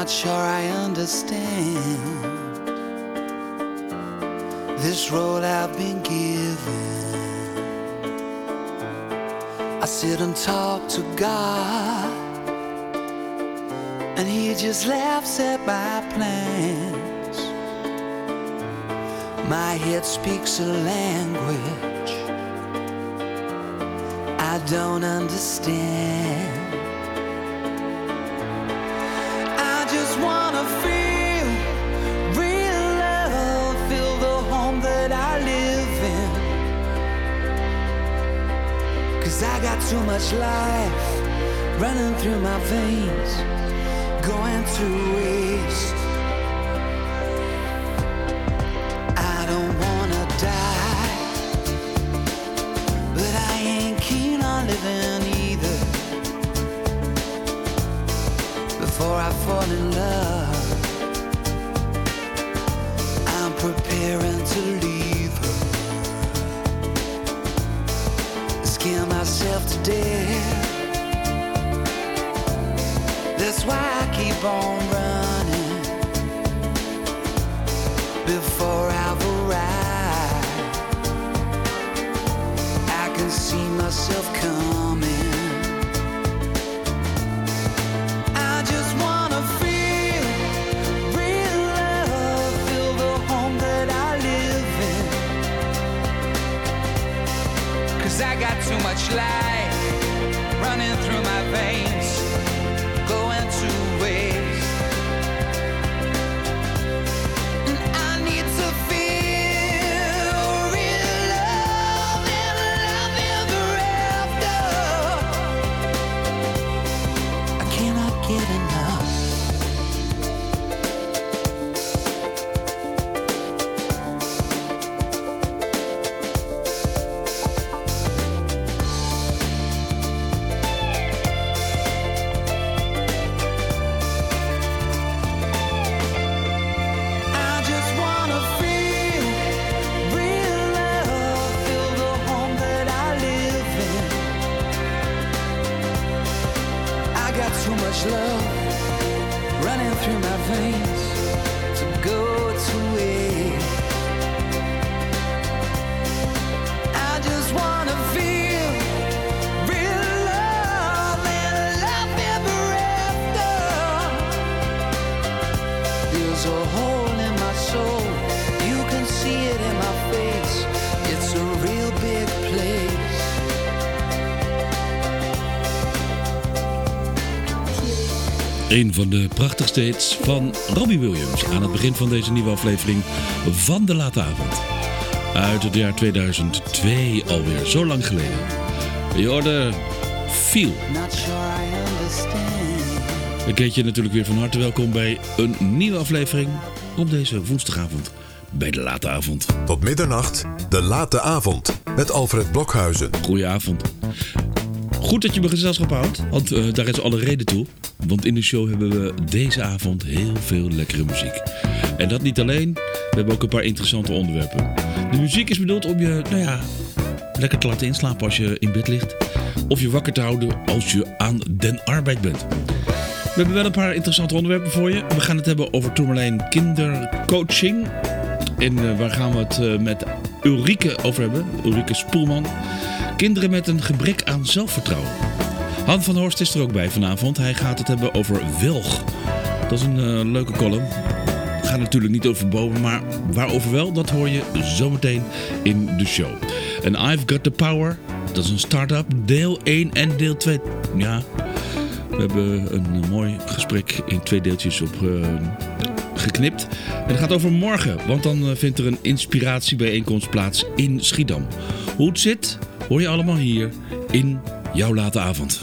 Not sure I understand this road I've been given. I sit and talk to God, and He just laughs at my plans. My head speaks a language I don't understand. I just wanna feel real love, feel the home that I live in. 'Cause I got too much life running through my veins, going to waste. I don't wanna die, but I ain't keen on living either. Before I fall in love, I'm preparing to leave her. Scare myself to death. That's why I keep on running before I've arrived. I can see myself coming. I just wanna feel real love, feel the home that I live in. 'Cause I got too much life running through my veins, going to waste. And I need to feel real love and love ever after. I cannot get enough. I just wanna feel real love, feel the home that I live in. I got too much love running through my veins to go to waste. I just wanna feel real love and love ever after. There's a hole in my soul, you can see it in my face. It's a real big place. Een van de prachtigste hits van Robbie Williams aan het begin van deze nieuwe aflevering van De Late Avond. Uit het jaar 2002 alweer, zo lang geleden. Je hoorde Feel. Not sure I understand. Ik heet je natuurlijk weer van harte welkom bij een nieuwe aflevering op deze woensdagavond bij De Late Avond. Tot middernacht, De Late Avond, met Alfred Blokhuizen. Goedenavond. Goed dat je me gezelschap houdt, want daar is alle reden toe. Want in de show hebben we deze avond heel veel lekkere muziek. En dat niet alleen, we hebben ook een paar interessante onderwerpen. De muziek is bedoeld om je, lekker te laten inslapen als je in bed ligt. Of je wakker te houden als je aan den arbeid bent. We hebben wel een paar interessante onderwerpen voor je. We gaan het hebben over Tourmaline kindercoaching. En waar gaan we het met Ulrike over hebben? Ulrike Spoelman. Kinderen met een gebrek aan zelfvertrouwen. Han van Horst is er ook bij vanavond. Hij gaat het hebben over Welg. Dat is een leuke column. Het gaat natuurlijk niet over bomen, maar waarover wel, dat hoor je zometeen in de show. En I've Got The Power, dat is een start-up, deel 1 en deel 2. Ja, we hebben een mooi gesprek in 2 deeltjes op geknipt. En het gaat over morgen, want dan vindt er een inspiratiebijeenkomst plaats in Schiedam. Hoe het zit, hoor je allemaal hier in jouw late avond.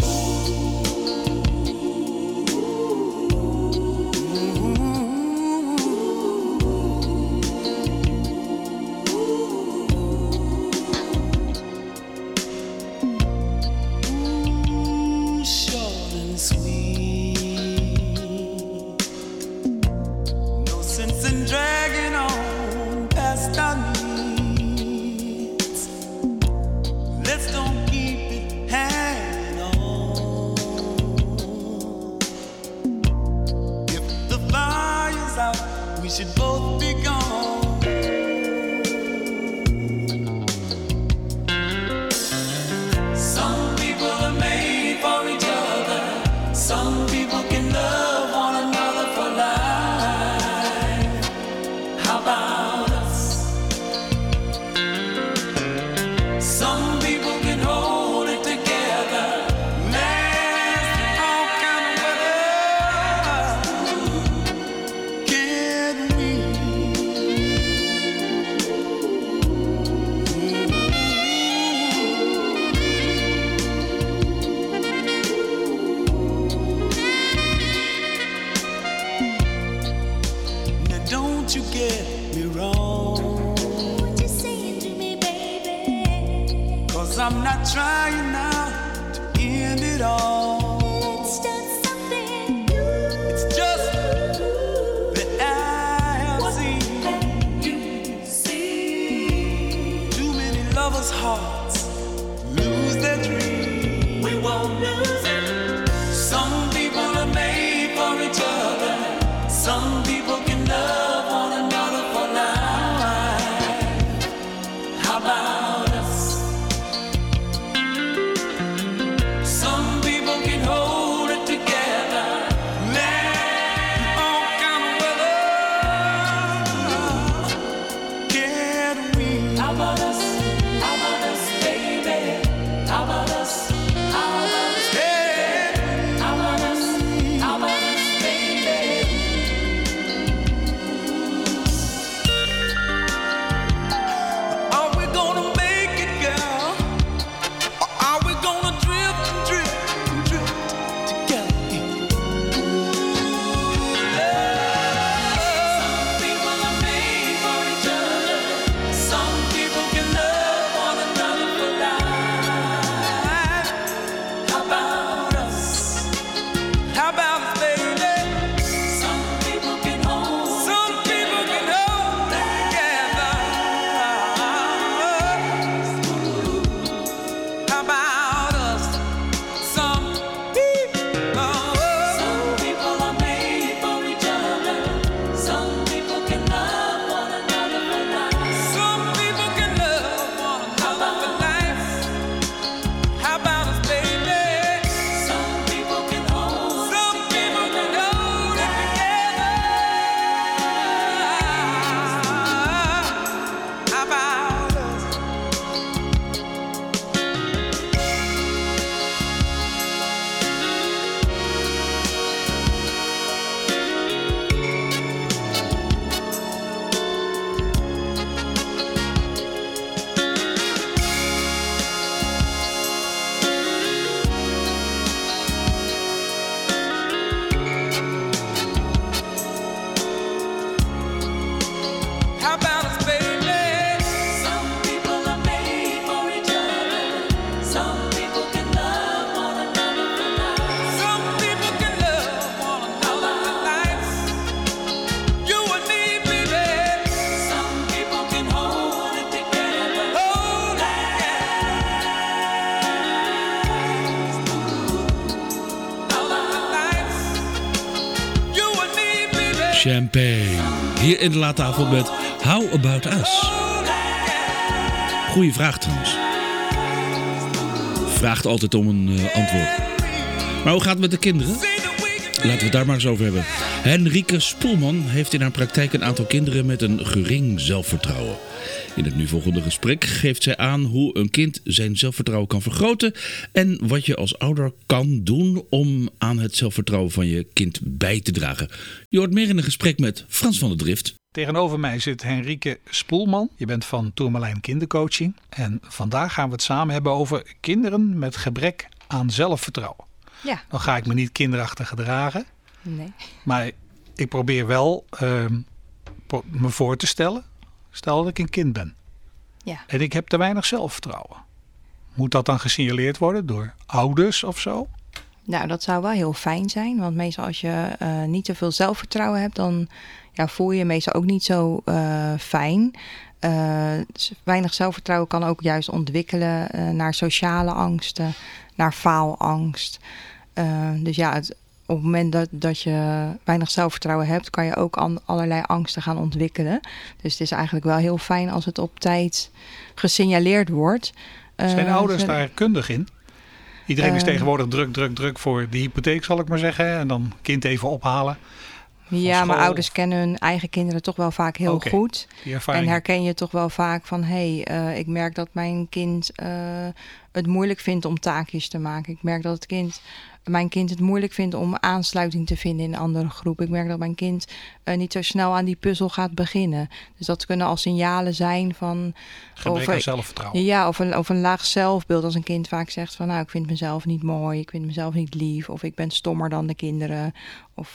Let's don't keep it hanging on. should both be gone. Some people are made for each other. Some people can love one another for life. How about us? Some people can hold it together. Last all kind of weather. Can we? Now don't you get me wrong, What you saying to me, baby? 'cause I'm not trying now to end it all. Let's start something new. It's just that I have seen too many lovers' hearts lose their dreams. We won't lose it. Some people are made for each other. Some people can love one another for life. How about us? Some people can hold it together. Let all kind of weather. Can we? How about us? How about us, baby? How about us? How about us, baby? How about us? How about us, baby? Are we gonna make it, girl? Or are we gonna drift and drift and drift together? Some people are made for each other. Some people can love one another for life. How about us? How about us, baby? Some people can hold. Some people can hold it together. How about us? Some people. Some people are made for each other. Some people can love one another for life. Some people can love one another for life. How about us, baby? Some people can hold. Some people can hold it together. How about us? How about us, baby? Some people are made for each other. Some people can love one another for life. Some people can love one another for life. You and me, baby. Some people can hold it together. Hold it together. How about life? You and me, baby. Champagne. Hier in de late avond met How About Us. Goeie vraag trouwens. Vraagt altijd om een antwoord. Maar hoe gaat het met de kinderen? Laten we het daar maar eens over hebben. Henrike Spoelman heeft in haar praktijk een aantal kinderen met een gering zelfvertrouwen. In het nu volgende gesprek geeft zij aan hoe een kind zijn zelfvertrouwen kan vergroten en wat je als ouder kan doen om aan het zelfvertrouwen van je kind bij te dragen. Je hoort meer in een gesprek met Frans van der Drift. Tegenover mij zit Henrike Spoelman. Je bent van Tourmalijn Kindercoaching. En vandaag gaan we het samen hebben over kinderen met gebrek aan zelfvertrouwen. Ja. Dan ga ik me niet kinderachtig gedragen. Nee. Maar ik probeer wel me voor te stellen. Stel dat ik een kind ben. Ja. En ik heb te weinig zelfvertrouwen. Moet dat dan gesignaleerd worden door ouders of zo? Nou, dat zou wel heel fijn zijn. Want meestal als je niet te veel zelfvertrouwen hebt, dan voel je je meestal ook niet zo fijn. Dus weinig zelfvertrouwen kan ook juist ontwikkelen naar sociale angsten, naar faalangst. Dus ja, op het moment dat je weinig zelfvertrouwen hebt, kan je ook allerlei angsten gaan ontwikkelen. Dus het is eigenlijk wel heel fijn als het op tijd gesignaleerd wordt. Zijn ouders daar kundig in? Iedereen is tegenwoordig druk voor de hypotheek, zal ik maar zeggen. En dan kind even ophalen. Ja, maar ouders kennen hun eigen kinderen toch wel vaak heel goed. Die ervaring. En herken je toch wel vaak van... ik merk dat mijn kind het moeilijk vindt om taakjes te maken. Ik merk dat mijn kind het moeilijk vindt om aansluiting te vinden in een andere groep. Ik merk dat mijn kind niet zo snel aan die puzzel gaat beginnen. Dus dat kunnen al signalen zijn van... Gebrek aan zelfvertrouwen. Ja, of een laag zelfbeeld. Als een kind vaak zegt van... ik vind mezelf niet mooi, ik vind mezelf niet lief... of ik ben stommer dan de kinderen. Of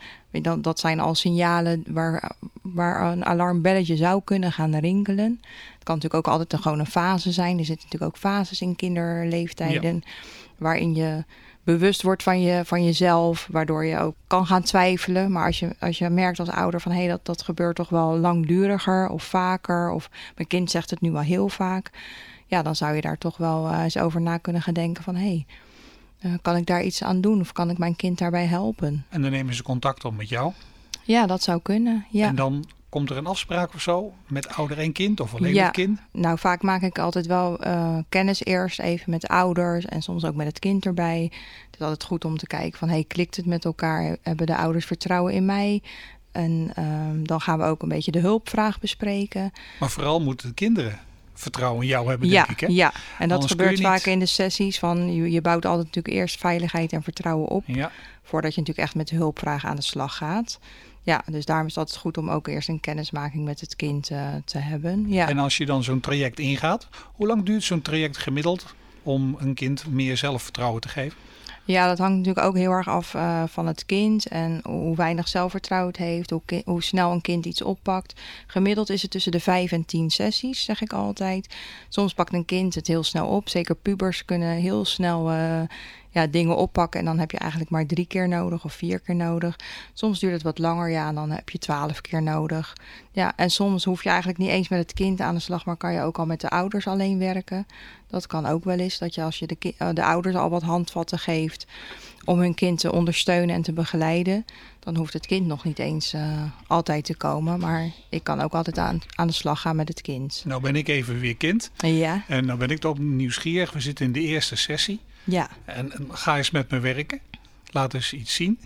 dat zijn al signalen waar een alarmbelletje zou kunnen gaan rinkelen. Het kan natuurlijk ook altijd gewoon een fase zijn. Er zitten natuurlijk ook fases in kinderleeftijden... waarin je bewust wordt van jezelf, waardoor je ook kan gaan twijfelen. Maar als je merkt als ouder van dat gebeurt toch wel langduriger of vaker, of mijn kind zegt het nu wel heel vaak, ja, dan zou je daar toch wel eens over na kunnen gaan denken van kan ik daar iets aan doen of kan ik mijn kind daarbij helpen? En dan nemen ze contact op met jou? Ja, dat zou kunnen. Ja. En dan komt er een afspraak of zo met ouder en kind of alleen het kind? Nou, vaak maak ik altijd wel kennis eerst even met ouders en soms ook met het kind erbij. Het is altijd goed om te kijken van klikt het met elkaar? Hebben de ouders vertrouwen in mij? En dan gaan we ook een beetje de hulpvraag bespreken. Maar vooral moeten de kinderen vertrouwen in jou hebben, denk ik. Hè? Ja, en dat Anders gebeurt vaak in de sessies. Je bouwt altijd natuurlijk eerst veiligheid en vertrouwen op. Ja. Voordat je natuurlijk echt met de hulpvraag aan de slag gaat. Ja, dus daarom is het altijd goed om ook eerst een kennismaking met het kind te hebben. Ja. En als je dan zo'n traject ingaat, hoe lang duurt zo'n traject gemiddeld om een kind meer zelfvertrouwen te geven? Ja, dat hangt natuurlijk ook heel erg af van het kind en hoe weinig zelfvertrouwen het heeft, hoe snel een kind iets oppakt. Gemiddeld is het tussen de 5 en 10 sessies, zeg ik altijd. Soms pakt een kind het heel snel op. Zeker pubers kunnen heel snel dingen oppakken en dan heb je eigenlijk maar 3 keer nodig of 4 keer nodig. Soms duurt het wat langer, en dan heb je 12 keer nodig. Ja, en soms hoef je eigenlijk niet eens met het kind aan de slag, maar kan je ook al met de ouders alleen werken. Dat kan ook wel eens, dat je als je de ouders al wat handvatten geeft om hun kind te ondersteunen en te begeleiden, dan hoeft het kind nog niet eens altijd te komen. Maar ik kan ook altijd aan de slag gaan met het kind. Nou ben ik even weer kind. Ja. En nou ben ik toch nieuwsgierig. We zitten in de eerste sessie. Ja. En ga eens met me werken. Laat eens iets zien.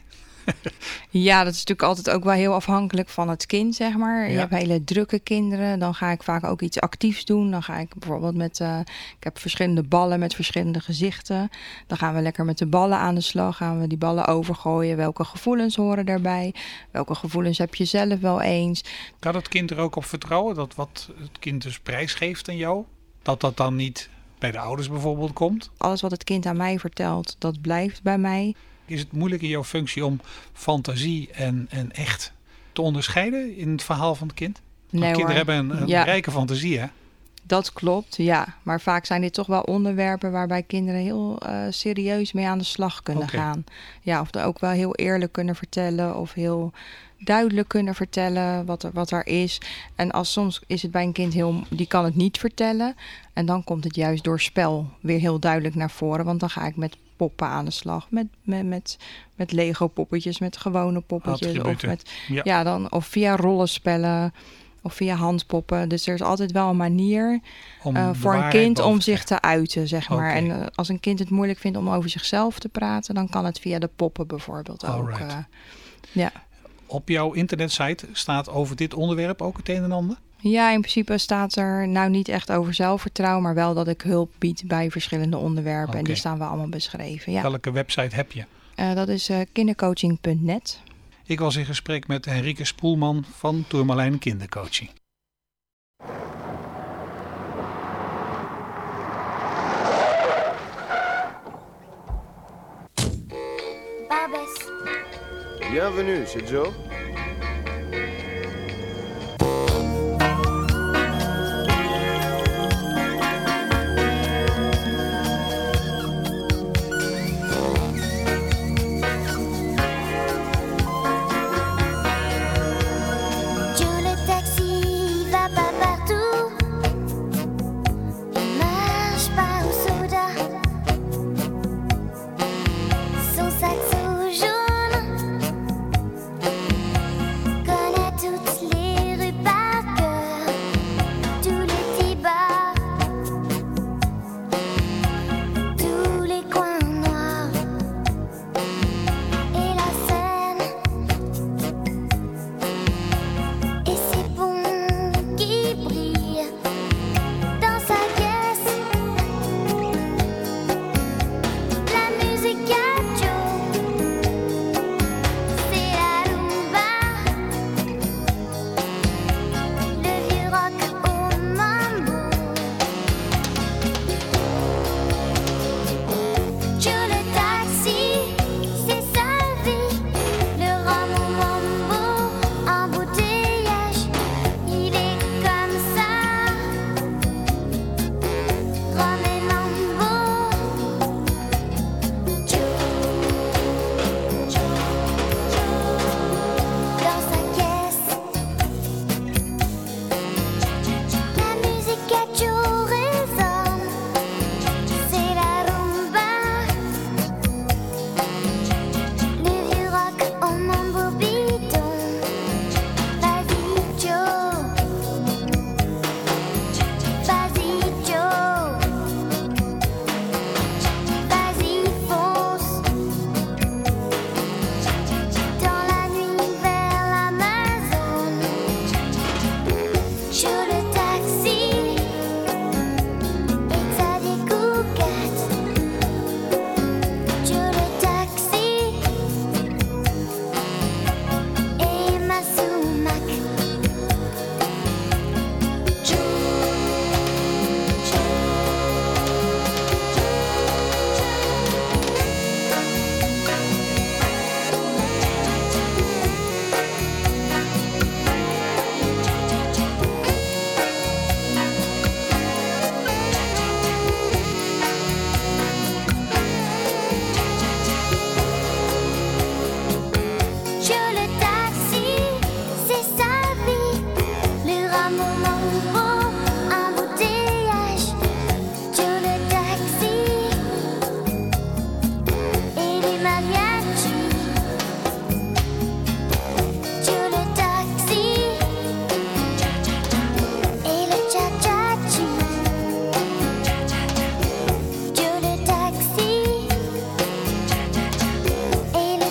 Ja, dat is natuurlijk altijd ook wel heel afhankelijk van het kind, zeg maar. Je hebt hele drukke kinderen. Dan ga ik vaak ook iets actiefs doen. Dan ga ik bijvoorbeeld ik heb verschillende ballen met verschillende gezichten. Dan gaan we lekker met de ballen aan de slag. Gaan we die ballen overgooien. Welke gevoelens horen daarbij? Welke gevoelens heb je zelf wel eens? Kan het kind er ook op vertrouwen dat wat het kind dus prijsgeeft aan jou, dat dan niet bij de ouders bijvoorbeeld komt? Alles wat het kind aan mij vertelt, dat blijft bij mij. Is het moeilijk in jouw functie om fantasie en echt te onderscheiden in het verhaal van het kind? Want Nee, kinderen hoor. hebben een rijke fantasie, hè? Dat klopt, ja. Maar vaak zijn dit toch wel onderwerpen waarbij kinderen heel serieus mee aan de slag kunnen gaan. Ja, of er ook wel heel eerlijk kunnen vertellen of heel duidelijk kunnen vertellen wat er is. En soms is het bij een kind die kan het niet vertellen. En dan komt het juist door spel weer heel duidelijk naar voren. Want dan ga ik met poppen aan de slag. Met Lego poppetjes, met gewone poppetjes. Attributen. Of via rollenspellen. Of via handpoppen. Dus er is altijd wel een manier voor een kind om zich te uiten, zeg maar. En als een kind het moeilijk vindt om over zichzelf te praten, dan kan het via de poppen bijvoorbeeld ook. Op jouw internetsite staat over dit onderwerp ook het een en ander? Ja, in principe staat er nou niet echt over zelfvertrouwen, maar wel dat ik hulp bied bij verschillende onderwerpen. En die staan wel allemaal beschreven. Ja. Welke website heb je? Dat is kindercoaching.net. Ik was in gesprek met Henrike Spoelman van Tourmalijn Kindercoaching. Barbès. Bienvenue, c'est Joe. Joe le taxi va pas partout. Il marche pas au soda. Son sac sous jaune.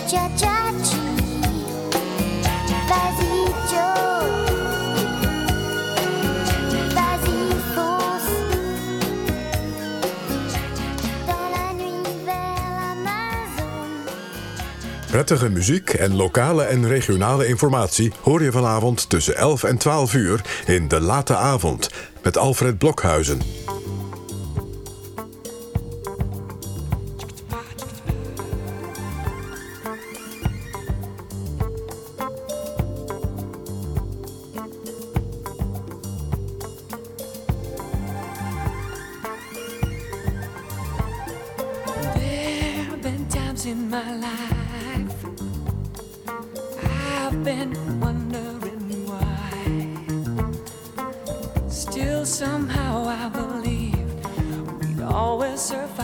cha-cha-chi. Vas-y Joe, vas-y fonce. Dans la nuit vers l'Amazon. Prettige muziek en lokale en regionale informatie hoor je vanavond tussen 11 en 12 uur in De Late Avond met Alfred Blokhuizen. There have been times in my life I've been wondering why. Still somehow I believed we'd always survive.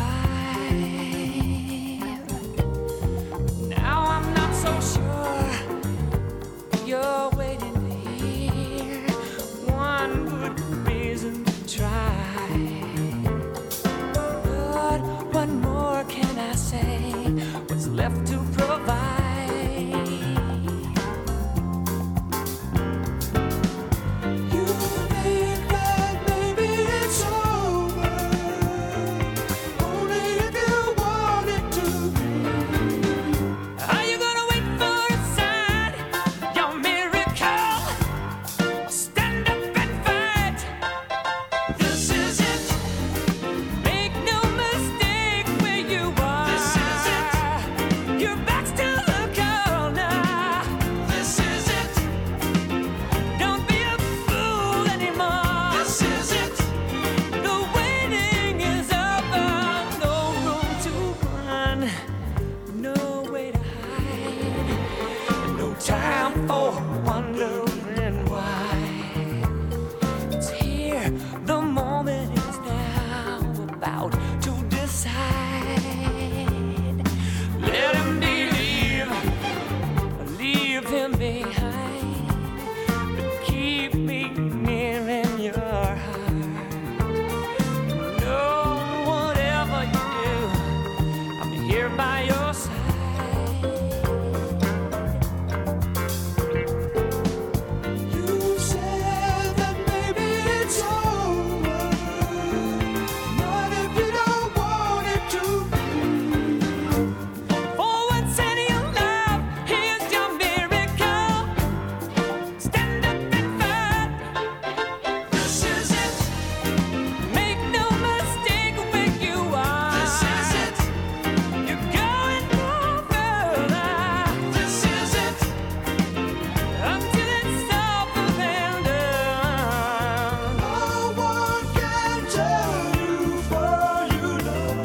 Now I'm not so sure you're waiting to hear one good reason to try. But what more can I say? What's left to provide? You think that maybe it's over, only if you want it to be. Are you gonna wait for a sign, your miracle? Stand up and fight. This is it. Make no mistake where you are. This is it. Your back's to the corner. This is it. Don't be a fool anymore. This is it. The waiting is over. No room to run. No way to hide. No time for wondering why. It's here, the moment is now, about to decide. Let him believe, leave him behind, but keep me near in your heart. No, whatever you do, I'm here by your side. You said that maybe it's over, not if you don't want it to be. For once in your life, here's your miracle. Stand up and fight. This is it. Make no mistake where you are. This is it. You're going no further. This is it. Until it's all and done. No one can tell you for you know.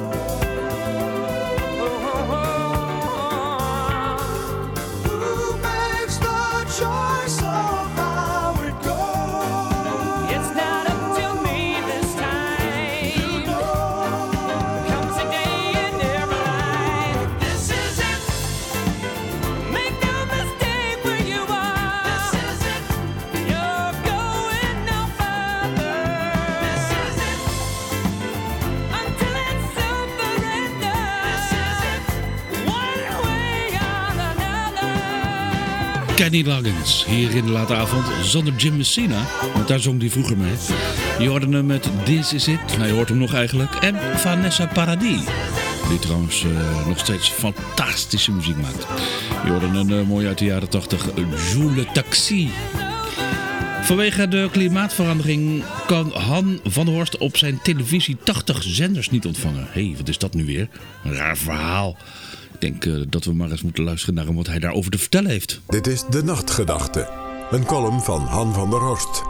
Who makes the choice of how it goes? It's not up to me this time. You know. Comes a day in every life. This is it. Make no mistake where you are. This is it. You're going no further. This is it. Until it's over and done. This is it. One way or another. Kenny Loggins, hier in de late avond, zonder Jim Messina, want daar zong hij vroeger mee. Je hoorde hem met This Is It, nou je hoort hem nog eigenlijk, en Vanessa Paradis, die trouwens nog steeds fantastische muziek maakt. Je hoorde een mooi uit de jaren 80, Joue le Taxi. Vanwege de klimaatverandering kan Han van der Horst op zijn televisie 80 zenders niet ontvangen. Hé, wat is dat nu weer? Een raar verhaal. Ik denk dat we maar eens moeten luisteren naar hem wat hij daarover te vertellen heeft. Dit is De Nachtgedachte, een column van Han van der Horst.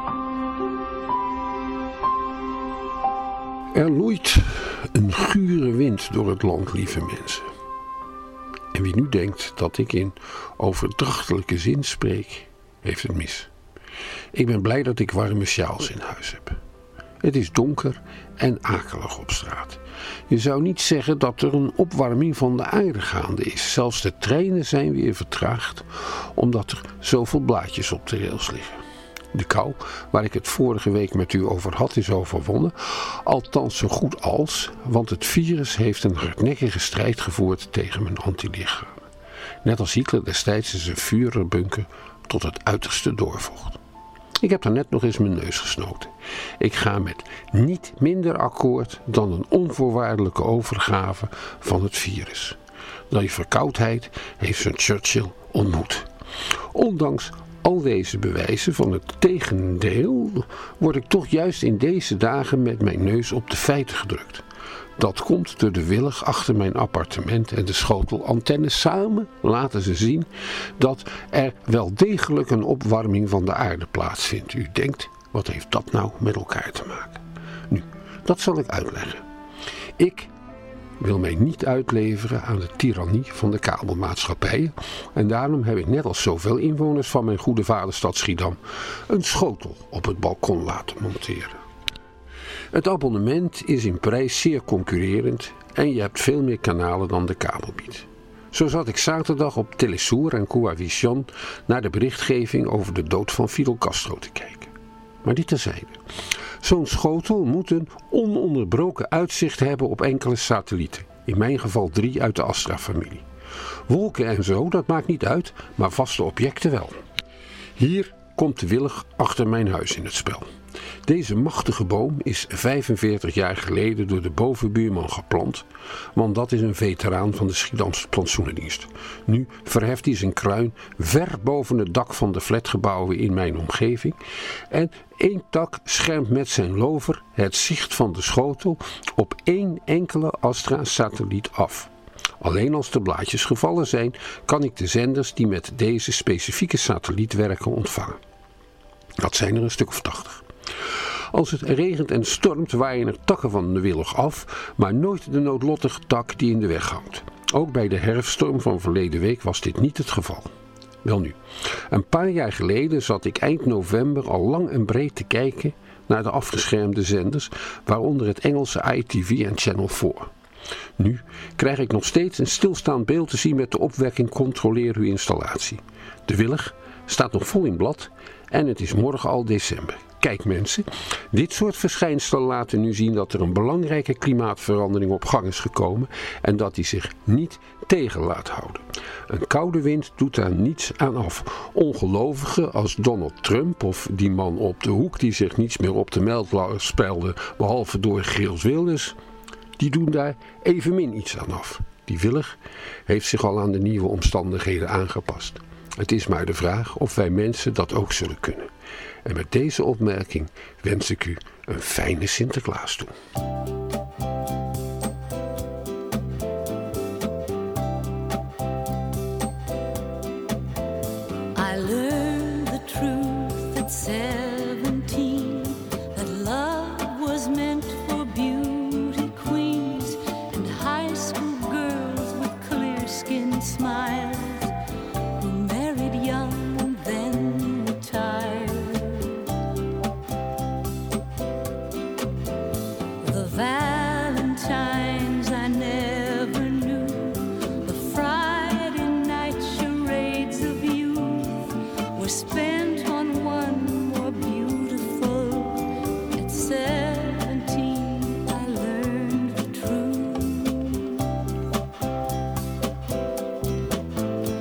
Er loeit een gure wind door het land, lieve mensen. En wie nu denkt dat ik in overdrachtelijke zin spreek, heeft het mis. Ik ben blij dat ik warme sjaals in huis heb. Het is donker en akelig op straat. Je zou niet zeggen dat er een opwarming van de aarde gaande is. Zelfs de treinen zijn weer vertraagd, omdat er zoveel blaadjes op de rails liggen. De kou, waar ik het vorige week met u over had, is overwonnen. Althans zo goed als, want het virus heeft een hardnekkige strijd gevoerd tegen mijn antilichamen. net als Hitler destijds in zijn Führerbunker tot het uiterste doorvocht. Ik heb daar net nog eens mijn neus gesnoten. Ik ga met niet minder akkoord dan een onvoorwaardelijke overgave van het virus. Die verkoudheid heeft zijn Churchill ontmoet. Ondanks al deze bewijzen van het tegendeel word ik toch juist in deze dagen met mijn neus op de feiten gedrukt. Dat komt door de willig achter mijn appartement en de schotelantenne. Samen laten ze zien dat er wel degelijk een opwarming van de aarde plaatsvindt. U denkt, wat heeft dat nou met elkaar te maken? Nu, dat zal ik uitleggen. Ik wil mij niet uitleveren aan de tirannie van de kabelmaatschappijen. En daarom heb ik net als zoveel inwoners van mijn goede vaderstad Schiedam een schotel op het balkon laten monteren. Het abonnement is in prijs zeer concurrerend en je hebt veel meer kanalen dan de kabel biedt. Zo zat ik zaterdag op Telesur en Coavisión naar de berichtgeving over de dood van Fidel Castro te kijken. Maar dit terzijde. Zo'n schotel moet een ononderbroken uitzicht hebben op enkele satellieten. In mijn geval 3 uit de Astra-familie. Wolken en zo, dat maakt niet uit, maar vaste objecten wel. Hier komt de willig achter mijn huis in het spel. Deze machtige boom is 45 jaar geleden door de bovenbuurman geplant, want dat is een veteraan van de Schiedamse plantsoenendienst. Nu verheft hij zijn kruin ver boven het dak van de flatgebouwen in mijn omgeving en 1 tak schermt met zijn lover het zicht van de schotel op 1 enkele Astra-satelliet af. Alleen als de blaadjes gevallen zijn, kan ik de zenders die met deze specifieke satelliet werken ontvangen. Dat zijn er een stuk of 80. Als het regent en stormt waaien er takken van de willig af, maar nooit de noodlottige tak die in de weg hangt. Ook bij de herfststorm van verleden week was dit niet het geval. Welnu, een paar jaar geleden zat ik eind november al lang en breed te kijken naar de afgeschermde zenders, waaronder het Engelse ITV en Channel 4. Nu krijg ik nog steeds een stilstaand beeld te zien met de opwekking controleer uw installatie. De willig staat nog vol in blad en het is morgen al december. Kijk mensen, dit soort verschijnselen laten nu zien dat er een belangrijke klimaatverandering op gang is gekomen en dat die zich niet tegen laat houden. Een koude wind doet daar niets aan af. Ongelovigen als Donald Trump of die man op de hoek die zich niets meer op de melkladder spelde behalve door Geels Wilders, die doen daar evenmin iets aan af. Die willig heeft zich al aan de nieuwe omstandigheden aangepast. Het is maar de vraag of wij mensen dat ook zullen kunnen. En met deze opmerking wens ik u een fijne Sinterklaas toe. I learned the truth at 17, that love was meant for beauty queens and high school girls with clear skin smiles who married young and then retired. The Valentines I never knew, the Friday night charades of youth were spent on one more beautiful. At 17 I learned the truth.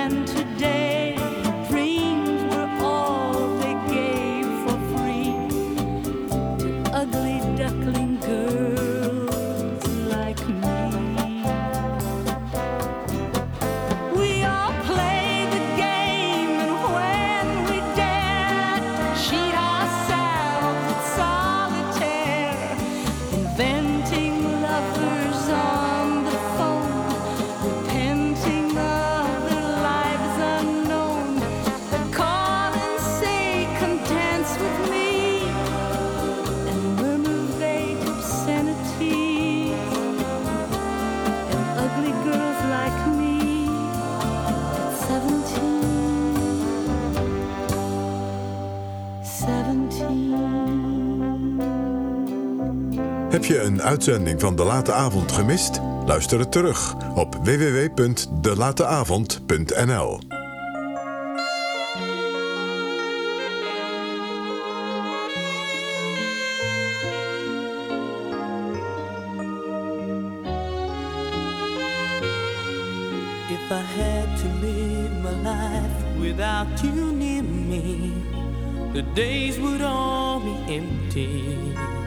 And today, dreams were all they gave for free to ugly duckling girls like me. We all play the game, and when we dare to cheat ourselves with solitaire, inventing lovers on the phone, repenting of their lives unknown, that call and say, "Come dance with me," and murmur vague obscenities, and ugly girls like me at 17. Heb je een uitzending van De Late Avond gemist? Luister het terug op www.delateavond.nl. If I had to live my life without you near me, the days would all be empty.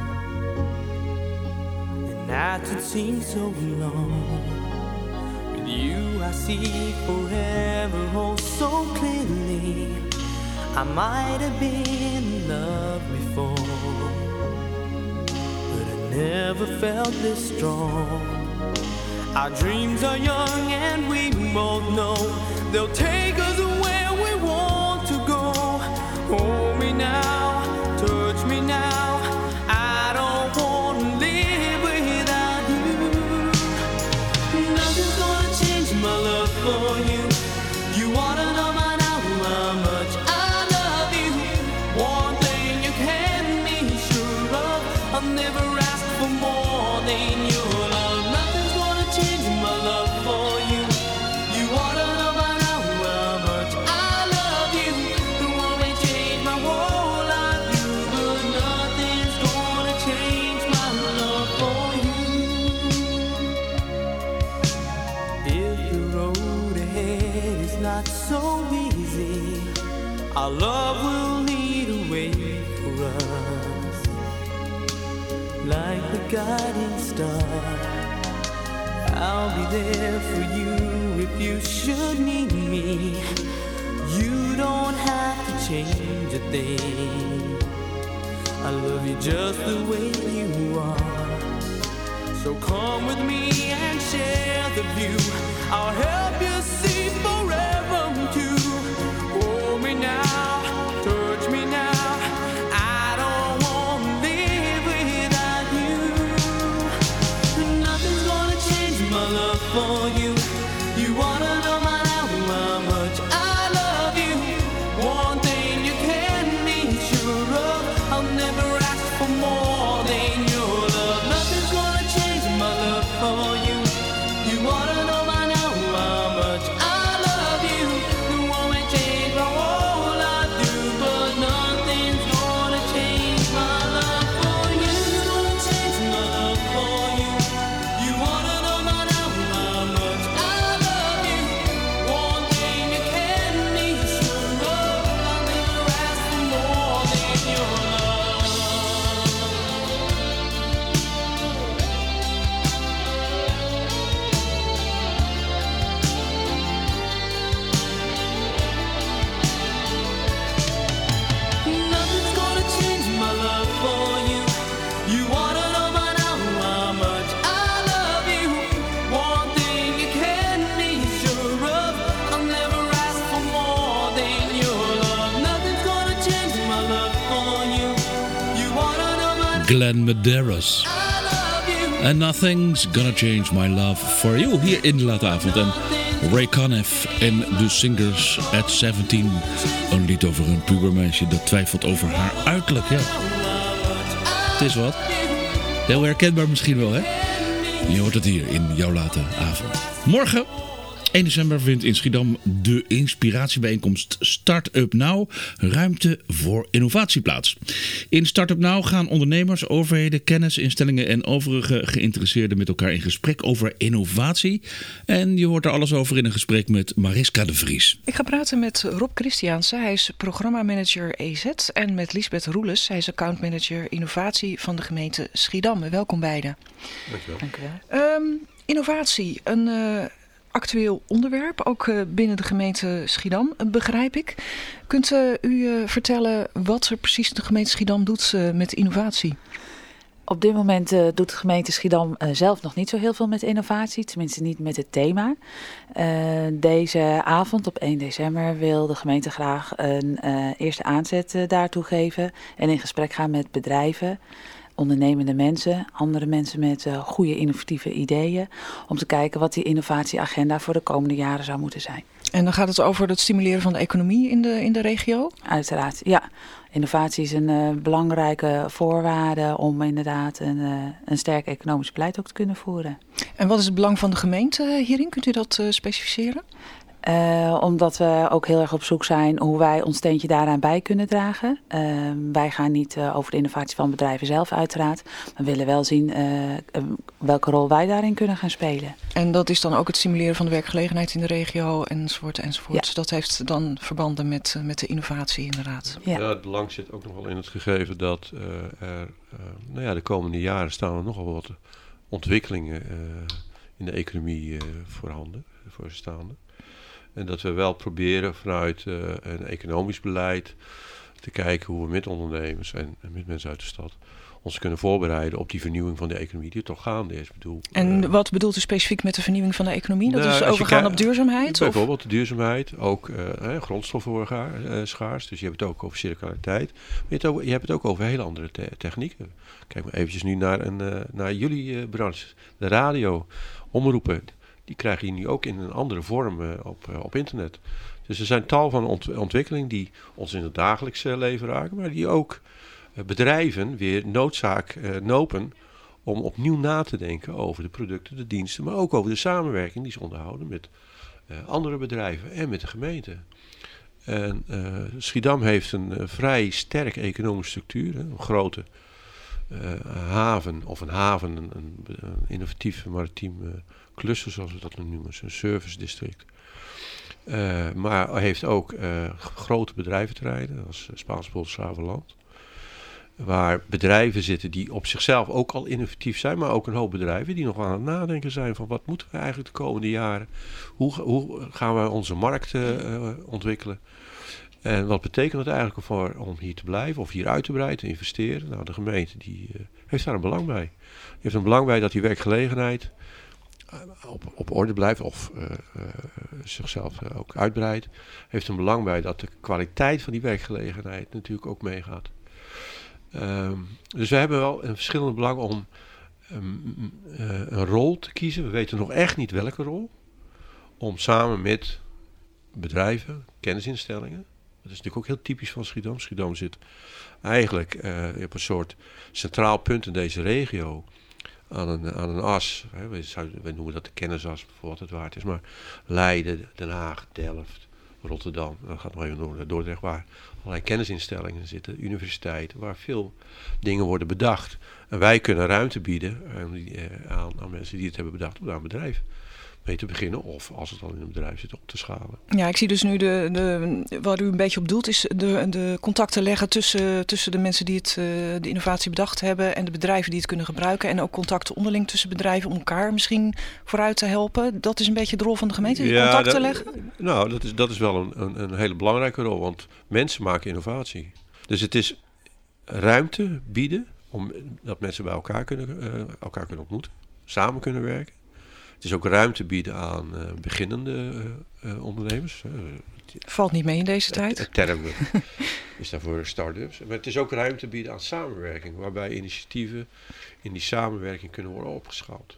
The nights would seem so long. With you I see forever oh so clearly. I might have been in love before, but I never felt this strong. Our dreams are young and we both know they'll take us where we want to go. Hold me now, touch me now, I don't want to live without you. Nothing's gonna change my love for you. You wanna know by now how much I love you. One thing you can be sure of, I'll never ask for more than your love. Nothing's gonna change my love for you. You wanna know by now how much I love you. The one may change my whole life, but nothing's gonna change my love for you. If the road ahead is not so easy, our love will lead a way for us, like the guiding star. I'll be there for you if you should need me. You don't have to change a thing. I love you just the way you are. So come with me and share the view. I'll help you see forever too. Hold me now, touch me now. I don't want to live without you. Nothing's gonna change my love for you. You wanna know by now how much I love you. One thing you can be sure of, I'll never ask for more than your love. Nothing's gonna change my love for you. You wanna know by now how much I love you. The one may change my whole life through, but nothing's gonna change my love for you. Nothing's gonna change my love for you. You wanna know by now how much I love you. One thing you can be sure of, I'll never ask for more than your love. Nothing's gonna change my love for you. You wanna know by now how much I love you. One thing you can be sure of, I'll never ask for more than your love. Nothing's gonna change my love for you. You wanna know by now Glenn Medeiros. I love you. And Nothing's Gonna Change My Love For You. Hier in De Late Avond. En Ray Conniff en The Singers at 17. Een lied over een pubermeisje dat twijfelt over haar uiterlijk. Ja, het is wat. Heel herkenbaar misschien wel, hè? Je hoort het hier in jouw Late Avond. Morgen 1 december vindt in Schiedam de inspiratiebijeenkomst Start-up Now, ruimte voor innovatie plaats. In Start-up Now gaan ondernemers, overheden, kennisinstellingen en overige geïnteresseerden met elkaar in gesprek over innovatie. En je hoort er alles over in een gesprek met Mariska de Vries. Ik ga praten met Rob Christiaanse, hij is programmamanager EZ. En met Liesbeth Roeles, hij is accountmanager innovatie van de gemeente Schiedam. Welkom beiden. Dankjewel. Innovatie, een actueel onderwerp, ook binnen de gemeente Schiedam, begrijp ik. Kunt u vertellen wat er precies de gemeente Schiedam doet met innovatie? Op dit moment doet de gemeente Schiedam zelf nog niet zo heel veel met innovatie. Tenminste niet met het thema. Deze avond op 1 december wil de gemeente graag een eerste aanzet daartoe geven. En in gesprek gaan met bedrijven, ondernemende mensen, andere mensen met goede innovatieve ideeën. Om te kijken wat die innovatieagenda voor de komende jaren zou moeten zijn. En dan gaat het over het stimuleren van de economie in de regio? Uiteraard, ja. Innovatie is een belangrijke voorwaarde om inderdaad een sterk economisch beleid ook te kunnen voeren. En wat is het belang van de gemeente hierin? Kunt u dat specificeren? Omdat we ook heel erg op zoek zijn hoe wij ons steentje daaraan bij kunnen dragen. Wij gaan niet over de innovatie van bedrijven zelf uiteraard. Maar willen wel zien welke rol wij daarin kunnen gaan spelen. En dat is dan ook het stimuleren van de werkgelegenheid in de regio enzovoort enzovoort. Ja. Dat heeft dan verbanden met de innovatie inderdaad. Ja, het belang zit ook nog wel in het gegeven dat de komende jaren staan er nogal wat ontwikkelingen in de economie voorstaande. En dat we wel proberen vanuit een economisch beleid te kijken hoe we met ondernemers en met mensen uit de stad ons kunnen voorbereiden op die vernieuwing van de economie die toch gaande is. En wat bedoelt u specifiek met de vernieuwing van de economie? Dat is overgaan op duurzaamheid? Bijvoorbeeld de duurzaamheid, ook grondstoffen worden schaars, dus je hebt het ook over circulariteit. Maar je hebt het ook over hele andere technieken. Kijk maar eventjes nu naar jullie branche, de radio, omroepen. Die krijgen je nu ook in een andere vorm op internet. Dus er zijn tal van ontwikkelingen die ons in het dagelijkse leven raken, maar die ook bedrijven weer noodzaak nopen om opnieuw na te denken over de producten, de diensten, maar ook over de samenwerking die ze onderhouden met andere bedrijven en met de gemeente. En Schiedam heeft een vrij sterke economische structuur, een grote haven, een innovatief maritiem cluster, zoals we dat noemen, een service district. Maar heeft ook grote bedrijventerreinen, als Spaans-Polshavenland. Waar bedrijven zitten die op zichzelf ook al innovatief zijn, maar ook een hoop bedrijven die nog aan het nadenken zijn van wat moeten we eigenlijk de komende jaren? Hoe gaan we onze markt ontwikkelen? En wat betekent het eigenlijk om hier te blijven of hier uit te breiden, te investeren? Nou, de gemeente die heeft daar een belang bij. Die heeft een belang bij dat die werkgelegenheid op orde blijft of zichzelf ook uitbreidt. Heeft een belang bij dat de kwaliteit van die werkgelegenheid natuurlijk ook meegaat. Dus we hebben wel een verschillende belangen om een rol te kiezen. We weten nog echt niet welke rol. Om samen met bedrijven, kennisinstellingen. Dat is natuurlijk ook heel typisch van Schiedam. Schiedam zit eigenlijk op een soort centraal punt in deze regio. Aan een as. We noemen dat de kennisas voor wat het waard is. Maar Leiden, Den Haag, Delft, Rotterdam. Dan gaat nog even door Dordrecht, waar allerlei kennisinstellingen zitten. Universiteiten, waar veel dingen worden bedacht. En wij kunnen ruimte bieden aan mensen die het hebben bedacht om daar een bedrijf mee te beginnen. Of als het al in een bedrijf zit, op te schalen. Ja, ik zie dus nu waar u een beetje op doelt, is de contacten leggen tussen de mensen die de innovatie bedacht hebben en de bedrijven die het kunnen gebruiken. En ook contacten onderling tussen bedrijven om elkaar misschien vooruit te helpen. Dat is een beetje de rol van de gemeente, die contacten leggen? Nou, dat is wel een hele belangrijke rol, want mensen maken innovatie. Dus het is ruimte bieden, dat mensen bij elkaar kunnen ontmoeten, samen kunnen werken. Het is ook ruimte bieden aan beginnende ondernemers. Valt niet mee in deze tijd. Het term is daarvoor start-ups. Maar het is ook ruimte bieden aan samenwerking, waarbij initiatieven in die samenwerking kunnen worden opgeschaald.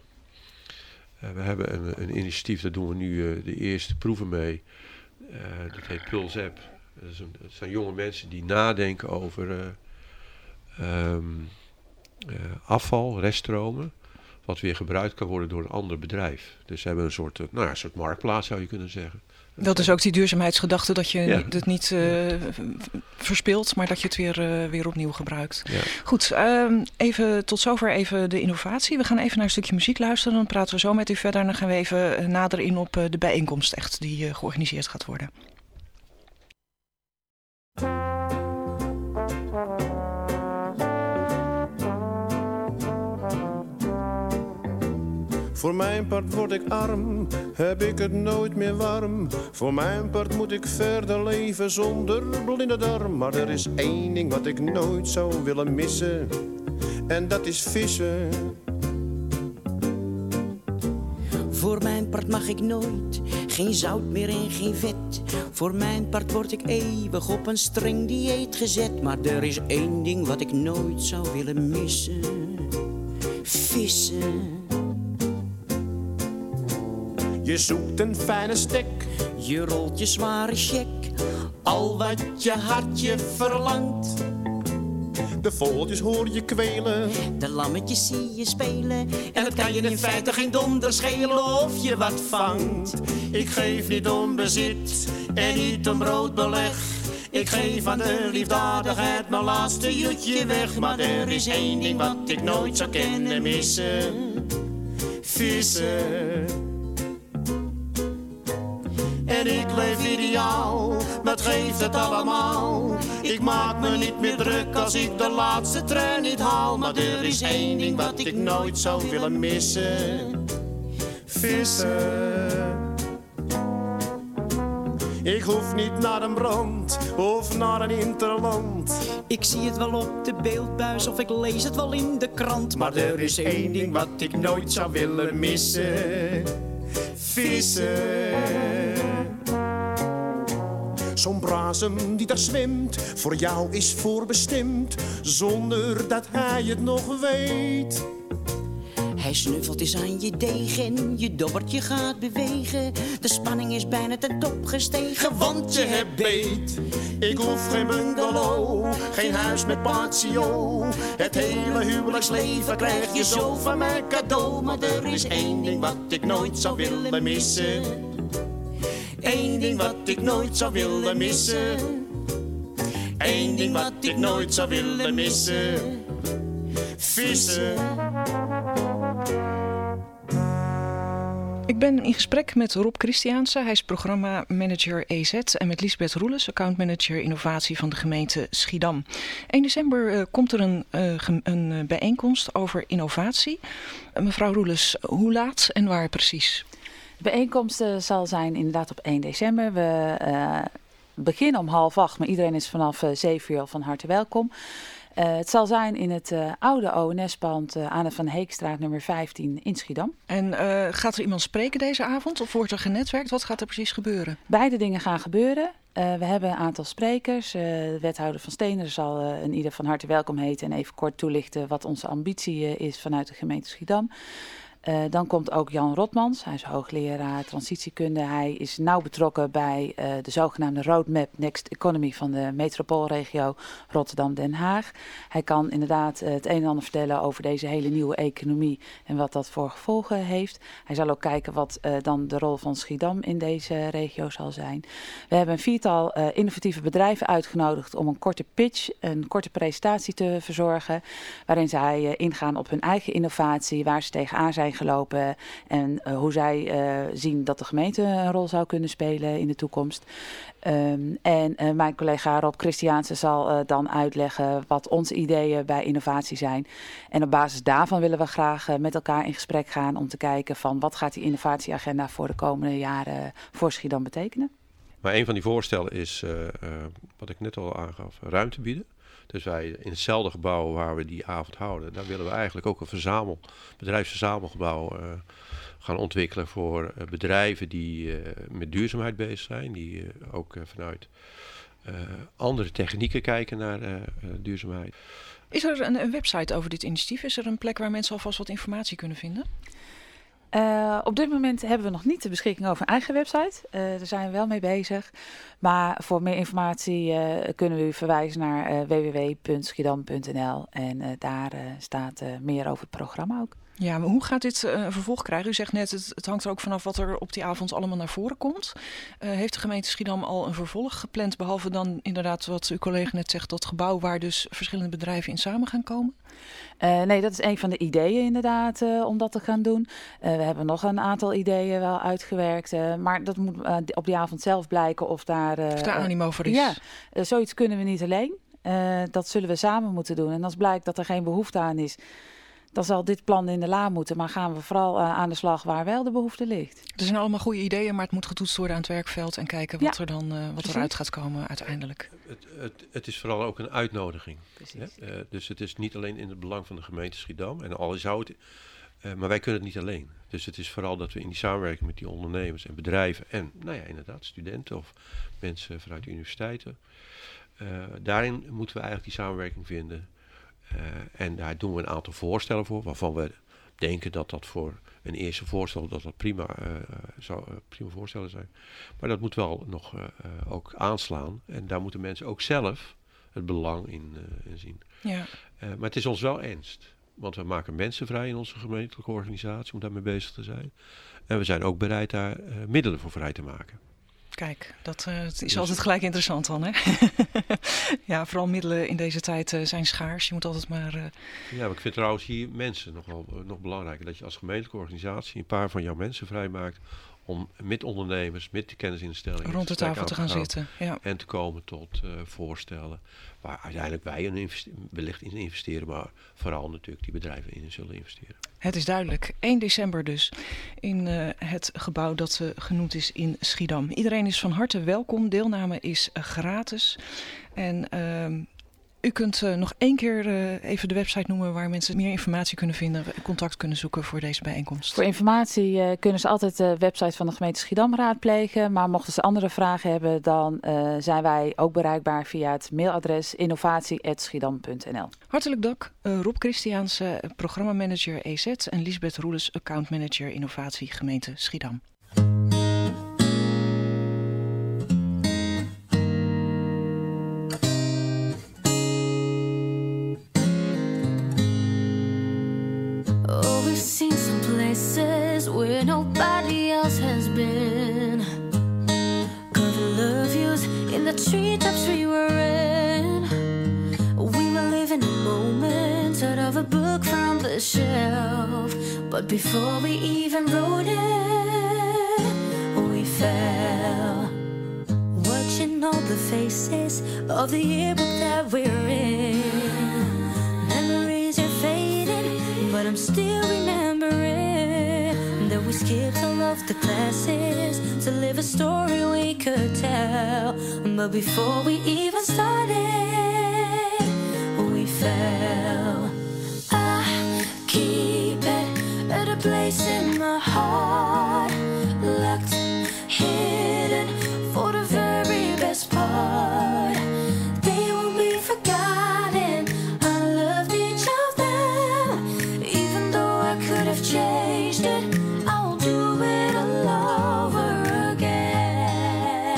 We hebben een initiatief, daar doen we nu de eerste proeven mee. Dat heet Pulse App. Het zijn jonge mensen die nadenken over afval, reststromen. wat weer gebruikt kan worden door een ander bedrijf. Dus ze hebben een soort marktplaats, zou je kunnen zeggen. Dat is ook die duurzaamheidsgedachte, dat je het niet verspilt, maar dat je het weer opnieuw gebruikt. Ja. Goed, even tot zover even de innovatie. We gaan even naar een stukje muziek luisteren. Dan praten we zo met u verder. En dan gaan we even nader in op de bijeenkomst echt die georganiseerd gaat worden. Voor mijn part word ik arm, heb ik het nooit meer warm. Voor mijn part moet ik verder leven zonder blinde darm. Maar er is één ding wat ik nooit zou willen missen. En dat is vissen. Voor mijn part mag ik nooit, geen zout meer en geen vet. Voor mijn part word ik eeuwig op een streng dieet gezet. Maar er is één ding wat ik nooit zou willen missen. Vissen. Je zoekt een fijne stek, je rolt je zware check, al wat je hartje verlangt. De vogeltjes hoor je kwelen, de lammetjes zie je spelen. En het kan je in feite geen donder schelen of je wat vangt. Ik geef niet om bezit en niet om brood beleg. Ik geef aan de liefdadigheid mijn laatste jutje weg. Maar er is één ding wat ik nooit zou kunnen missen. Vissen. En ik leef ideaal, wat geeft het allemaal? Ik maak me niet meer druk als ik de laatste trein niet haal. Maar er is één ding wat ik nooit zou willen missen. Vissen. Ik hoef niet naar een brand of naar een interland. Ik zie het wel op de beeldbuis of ik lees het wel in de krant. Maar er is één ding wat ik nooit zou willen missen. Vissen. Zo'n brasem die daar zwemt, voor jou is voorbestemd, zonder dat hij het nog weet. Hij snuffelt eens aan je degen, je dobbertje gaat bewegen. De spanning is bijna ten top gestegen, want je hebt beet. Ik hoef geen bungalow, geen huis met patio. Het hele huwelijksleven krijg je zo van mij cadeau. Maar er is één ding wat ik nooit zou willen missen. Eén ding wat ik nooit zou willen missen. Eén ding wat ik nooit zou willen missen. Vissen. Ik ben in gesprek met Rob Christiaanse. Hij is programmamanager EZ. En met Liesbeth Roeles, accountmanager innovatie van de gemeente Schiedam. 1 december komt er een bijeenkomst over innovatie. Mevrouw Roeles, hoe laat en waar precies? De bijeenkomst zal zijn inderdaad op 1 december. We beginnen om 7:30, maar iedereen is vanaf 7 uur al van harte welkom. Het zal zijn in het oude ONS-pand aan de Van Heekstraat nummer 15 in Schiedam. En gaat er iemand spreken deze avond of wordt er genetwerkt? Wat gaat er precies gebeuren? Beide dingen gaan gebeuren. We hebben een aantal sprekers. De wethouder van Steener zal een ieder van harte welkom heten en even kort toelichten wat onze ambitie is vanuit de gemeente Schiedam. Dan komt ook Jan Rotmans, hij is hoogleraar transitiekunde. Hij is nauw betrokken bij de zogenaamde Roadmap Next Economy van de metropoolregio Rotterdam-Den Haag. Hij kan inderdaad het een en ander vertellen over deze hele nieuwe economie en wat dat voor gevolgen heeft. Hij zal ook kijken wat dan de rol van Schiedam in deze regio zal zijn. We hebben een 4-tal innovatieve bedrijven uitgenodigd om een korte pitch, een korte presentatie te verzorgen, waarin zij ingaan op hun eigen innovatie, waar ze tegenaan zijn gelopen en hoe zij zien dat de gemeente een rol zou kunnen spelen in de toekomst. En mijn collega Rob Christiaanse zal dan uitleggen wat onze ideeën bij innovatie zijn. En op basis daarvan willen we graag met elkaar in gesprek gaan om te kijken van wat gaat die innovatieagenda voor de komende jaren voor Schiedam betekenen. Maar een van die voorstellen is, wat ik net al aangaf, ruimte bieden. Dus wij in hetzelfde gebouw waar we die avond houden, daar willen we eigenlijk ook een bedrijfsverzamelgebouw gaan ontwikkelen voor bedrijven die met duurzaamheid bezig zijn. Die ook vanuit andere technieken kijken naar duurzaamheid. Is er een website over dit initiatief? Is er een plek waar mensen alvast wat informatie kunnen vinden? Op dit moment hebben we nog niet de beschikking over een eigen website. Daar zijn we wel mee bezig. Maar voor meer informatie kunnen we u verwijzen naar www.schiedam.nl. En daar staat meer over het programma ook. Ja, maar hoe gaat dit een vervolg krijgen? U zegt net, het hangt er ook vanaf wat er op die avond allemaal naar voren komt. Heeft de gemeente Schiedam al een vervolg gepland, behalve dan inderdaad wat uw collega net zegt, dat gebouw waar dus verschillende bedrijven in samen gaan komen? Nee, dat is een van de ideeën inderdaad om dat te gaan doen. We hebben nog een aantal ideeën wel uitgewerkt. Maar dat moet op die avond zelf blijken of daar animo voor is. Ja, zoiets kunnen we niet alleen. Dat zullen we samen moeten doen. En als blijkt dat er geen behoefte aan is, dan zal dit plan in de la moeten. Maar gaan we vooral aan de slag waar wel de behoefte ligt. Er zijn allemaal goede ideeën, maar het moet getoetst worden aan het werkveld en kijken wat er dan eruit gaat komen uiteindelijk. Het is vooral ook een uitnodiging. Dus het is niet alleen in het belang van de gemeente Schiedam. En al zou het, maar wij kunnen het niet alleen. Dus het is vooral dat we in die samenwerking met die ondernemers en bedrijven en inderdaad studenten of mensen vanuit de universiteiten. Daarin moeten we eigenlijk die samenwerking vinden. En daar doen we een aantal voorstellen voor, waarvan we denken dat voor een eerste voorstel dat prima voorstellen zijn. Maar dat moet wel nog ook aanslaan. En daar moeten mensen ook zelf het belang in zien. Ja. Maar het is ons wel ernst. Want we maken mensen vrij in onze gemeentelijke organisatie om daarmee bezig te zijn. En we zijn ook bereid daar middelen voor vrij te maken. Kijk, dat is altijd gelijk interessant dan, hè? Ja, vooral middelen in deze tijd zijn schaars. Je moet altijd maar... Ja, maar ik vind trouwens hier mensen nog belangrijker. Dat je als gemeentelijke organisatie een paar van jouw mensen vrijmaakt om met ondernemers, met de kennisinstellingen rond de tafel te gaan zitten. Ja. En te komen tot voorstellen waar uiteindelijk wij wellicht in investeren, maar vooral natuurlijk die bedrijven in zullen investeren. Het is duidelijk. 1 december dus in het gebouw dat genoemd is in Schiedam. Iedereen is van harte welkom. Deelname is gratis. En u kunt nog 1 keer even de website noemen waar mensen meer informatie kunnen vinden, contact kunnen zoeken voor deze bijeenkomst. Voor informatie kunnen ze altijd de website van de gemeente Schiedam raadplegen. Maar mochten ze andere vragen hebben, dan zijn wij ook bereikbaar via het mailadres innovatie@schiedam.nl. Hartelijk dank Rob Christiaanse, programmamanager EZ en Lisbeth Roeles, accountmanager innovatie gemeente Schiedam. Seen some places where nobody else has been. Covered love views in the treetops we were in. We were living a moment out of a book from the shelf. But before we even wrote it, we fell. Watching all the faces of the yearbook that we're in. Memories are fading, but I'm still remembering that we skipped all of the classes to live a story we could tell. But before we even started, we fell. I keep it at a place in my heart, locked, hidden for the very best part. They won't be forgotten. I loved each of them, even though I could have changed it. I'll do it all over again.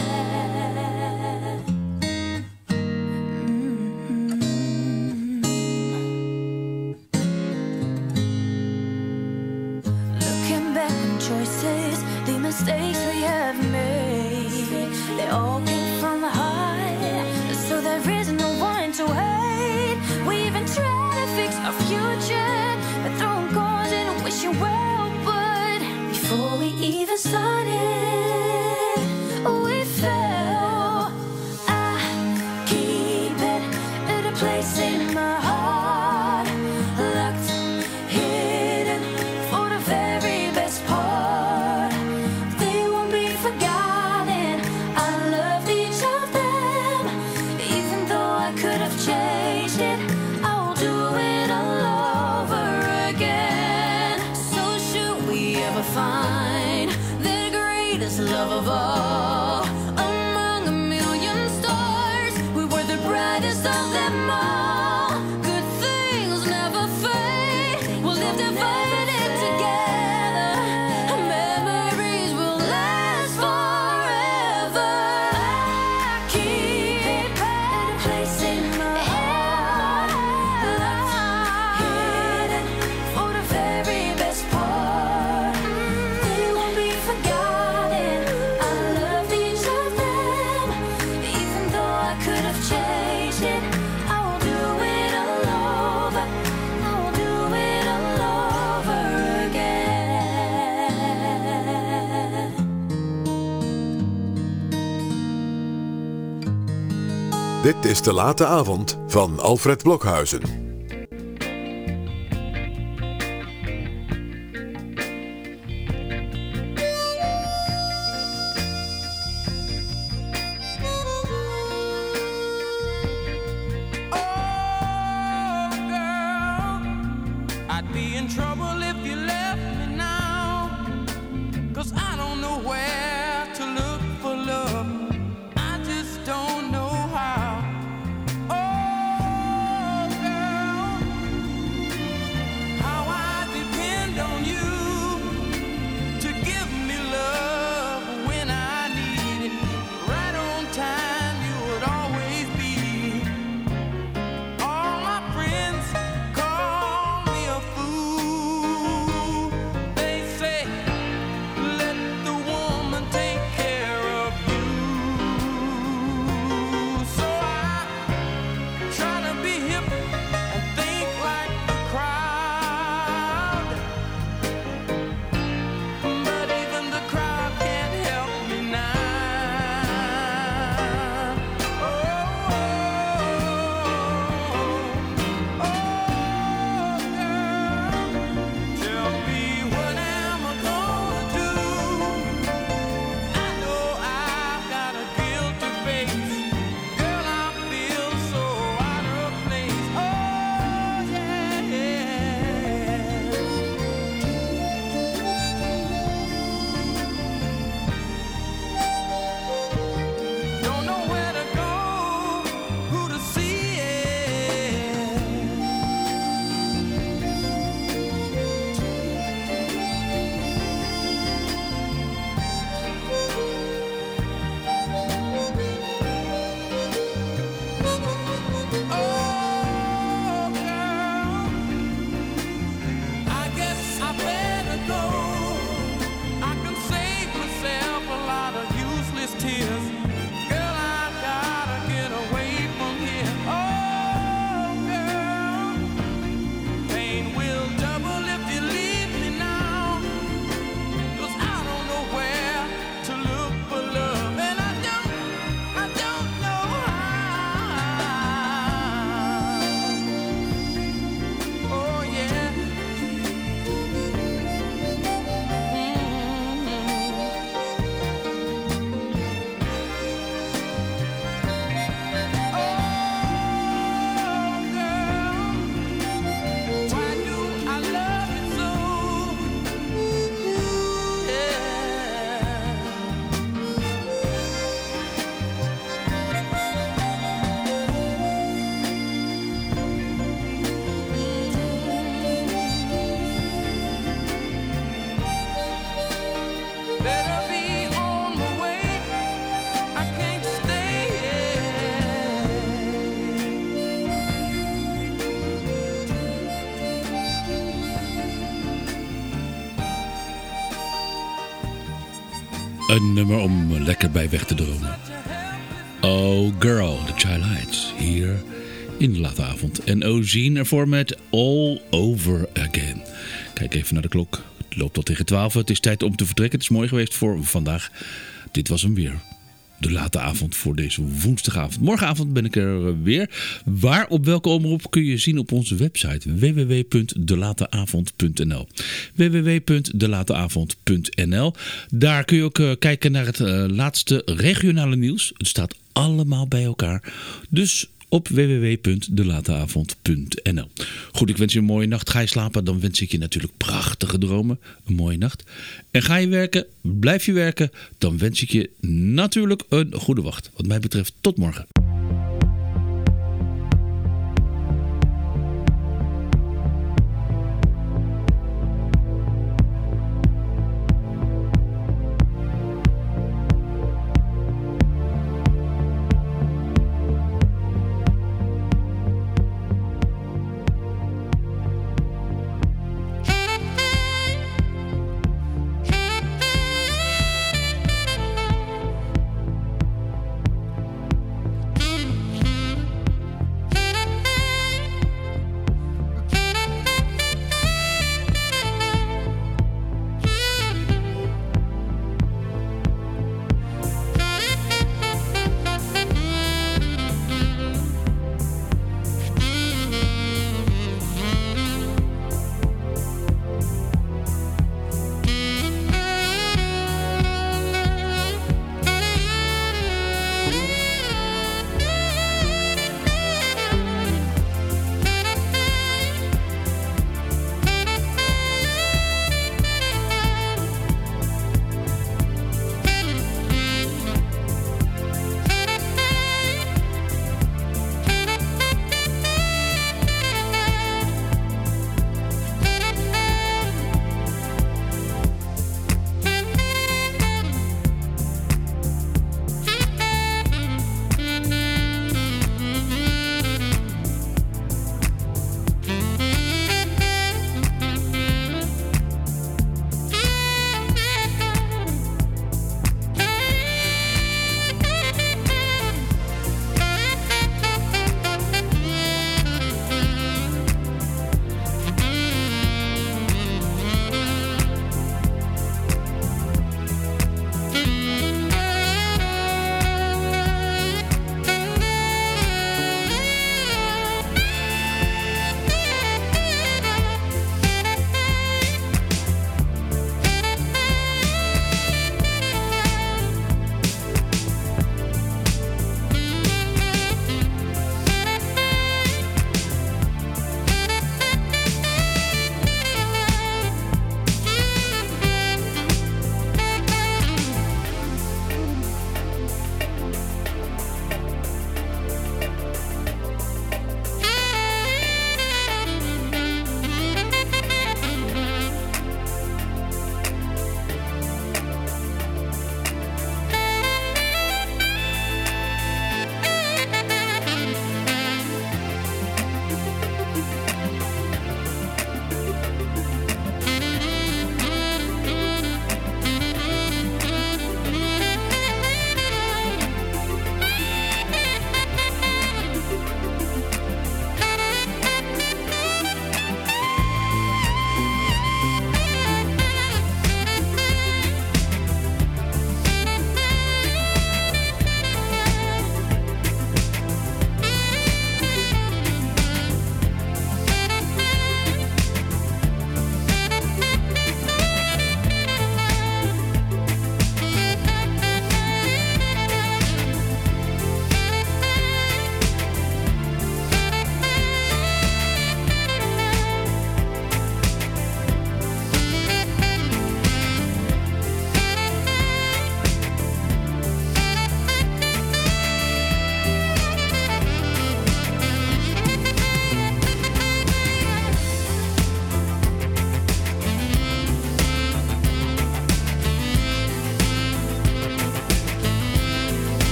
Looking back on choices, the mistakes we have made, they all came from the heart, so there is no one to hate. We even try to fix our future by throwing cards and wishing well, but before we even started, we fell. I keep it at a place in my heart, locked, hidden for the very best part. They won't be forgotten. I loved each of them, even though I could have changed it. I'll do it all over again. So should we ever find that great Dit is De Late Avond van Alfred Blokhuizen. Een nummer om lekker bij weg te dromen. Oh Girl, The Child Lights, hier in De Late Avond. En Ozine ervoor met All Over Again. Kijk even naar de klok. Het loopt al tegen 12. Het is tijd om te vertrekken. Het is mooi geweest voor vandaag. Dit was hem weer. De Late Avond voor deze woensdagavond. Morgenavond ben ik er weer. Waar, op welke omroep kun je zien op onze website www.delateavond.nl www.delateavond.nl. Daar kun je ook kijken naar het laatste regionale nieuws. Het staat allemaal bij elkaar. Dus op www.delateavond.nl. Goed, ik wens je een mooie nacht. Ga je slapen, dan wens ik je natuurlijk prachtige dromen. Een mooie nacht. En ga je werken, blijf je werken, dan wens ik je natuurlijk een goede wacht. Wat mij betreft, tot morgen.